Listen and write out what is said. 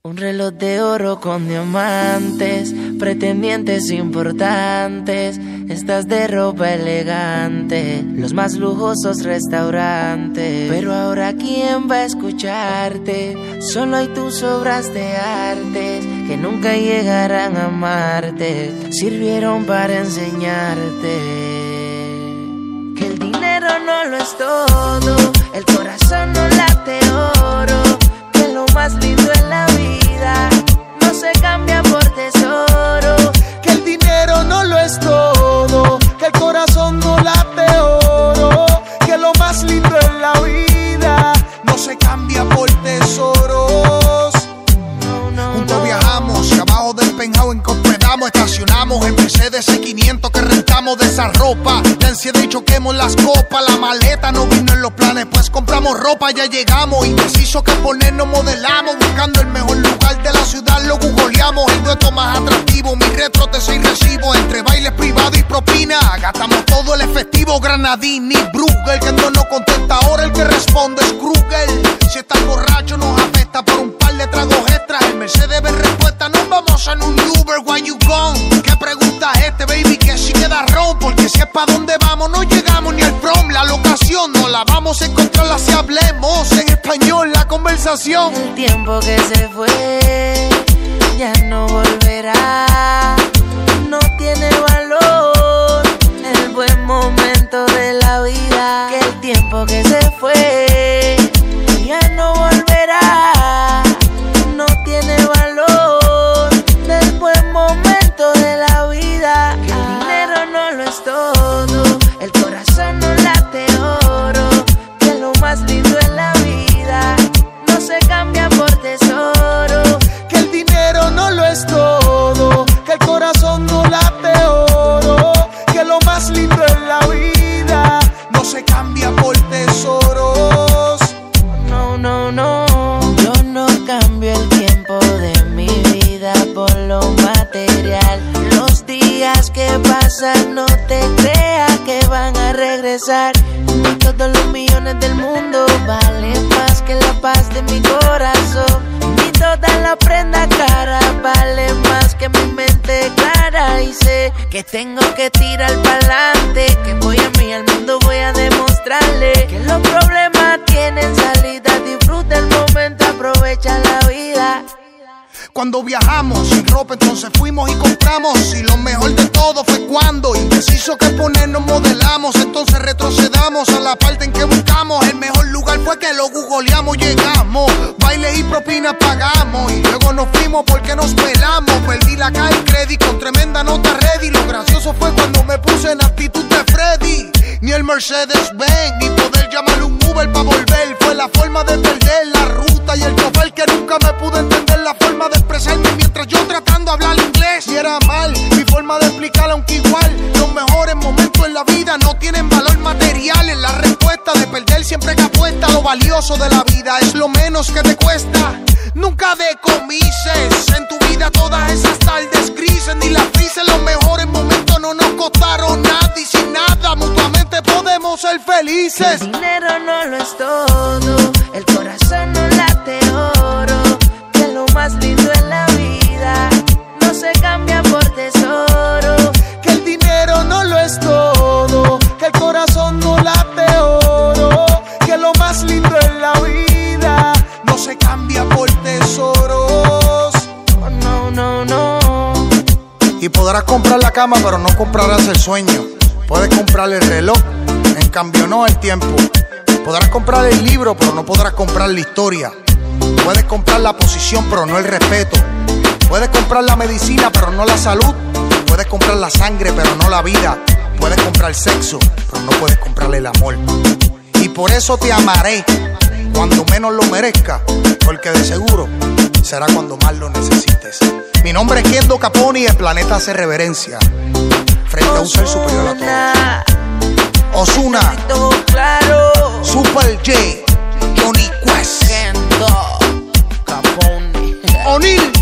Un reloj de oro con diamantes, pretendientes importantes, estás de ropa elegante, los más lujosos restaurantes. Pero ahora ¿quién va a escucharte? Solo hay tus obras de artes que nunca llegarán a amarte. Sirvieron para enseñarte que el dinero no lo es todo, el corazón no late oro, que lo más lindo en la vida no se cambia por tesoro. Que el dinero no lo es todo, que el corazón no late oro, que lo más lindo en la vida no se cambia por tesoros. Juntos viajamos y abajo del penthouse encompedamos, estacionamos en Mercedes C500 que rentamos de esa ropa. De ansiedad y choquemos las copas, la maleta no vino en los planes, pues compramos ropa, ya llegamos. Indeciso que ponernos modelamos, buscando el mejor lugar de la ciudad, lo googleamos. El dueto más atractivo, mi retro de 6 recibos, entre bailes privados y propina, gastamos todo el efectivo. Granadini, Bruegel, que no nos contesta ahora, el que responde es Kruger. Si estás borracho nos apesta por un par de tragos extras, el Mercedes ve respuesta, nos vamos en un Uber, why you gone? ¿Qué pregunta es este, baby? Que si queda ron, porque si es pa' donde vamos no llegamos ni al prom. La locación no la vamos a encontrar, si hablemos en español la conversación. El tiempo que se fue ya no volverá, no tiene valor el buen momento de la vida. Que el tiempo que se fue ya no volverá, no tiene valor del buen momento de la vida. Que el dinero no lo es todo, el corazón no late oro, que lo más lindo en la vida no se cambia por tesoro. Que el dinero no lo es todo, que el corazón no late oro, que lo más lindo en la vida no se cambia por tesoros. No, no, no, yo no cambio el tiempo de mi vida por lo material. Los días que pasan no te creas que van a regresar. Ni todos los millones del mundo valen más que la paz de mi corazón. Ni toda la prenda cara vale más que mi mente clara. Y sé que tengo que tirar pa'lante, que voy a mí al mundo voy a demostrarle que los problemas tienen salida. Disfruta el momento, aprovecha la vida. Cuando viajamos sin ropa entonces fuimos y compramos, y lo mejor de todo fue cuando indeciso que ponernos modelamos, entonces retrocedamos a la parte en que buscamos. El mejor lugar fue que lo googleamos, llegamos, bailes y propinas pagamos, y luego nos fuimos porque nos pelamos. Perdí la calle credit con tremenda nota ready. Lo gracioso fue cuando me puse en actitud de Freddy. Ni el Mercedes Benz, ni poder llamar un Uber pa' volver. Fue la forma de perder la ruta y el chofer que nunca me pudo entender la forma de expresarme mientras yo tratando de hablar inglés. Y era mal mi forma de explicar, aunque igual los mejores momentos en la vida no tienen valor material. En la respuesta de perder siempre que apuesta, lo valioso de la vida es lo menos que te cuesta. Nunca decomises en tu vida todas esas tardes grises, ni las frises. Los mejores momentos no nos costaron nada, y sin nada mutuamente podemos ser felices. El dinero no lo es todo, el corazón no late oro, que lo más lindo en la vida no se cambia por tesoro. Que el dinero no lo es todo, que el corazón no late oro, que lo más lindo en la vida no se cambia por tesoros. Oh, no, no, no. Y podrás comprar la cama, pero no comprarás el sueño. Puedes comprar el reloj, en cambio no el tiempo. Podrás comprar el libro, pero no podrás comprar la historia. Puedes comprar la posición, pero no el respeto. Puedes comprar la medicina, pero no la salud. Puedes comprar la sangre, pero no la vida. Puedes comprar sexo, pero no puedes comprar el amor. Y por eso te amaré cuando menos lo merezca, porque de seguro será cuando más lo necesites. Mi nombre es Kendo Capone y el planeta hace reverencia frente a un ser superior a todos. Ozuna, claro. Super J, Johnny Quest, Kendo Capone, O'Neal.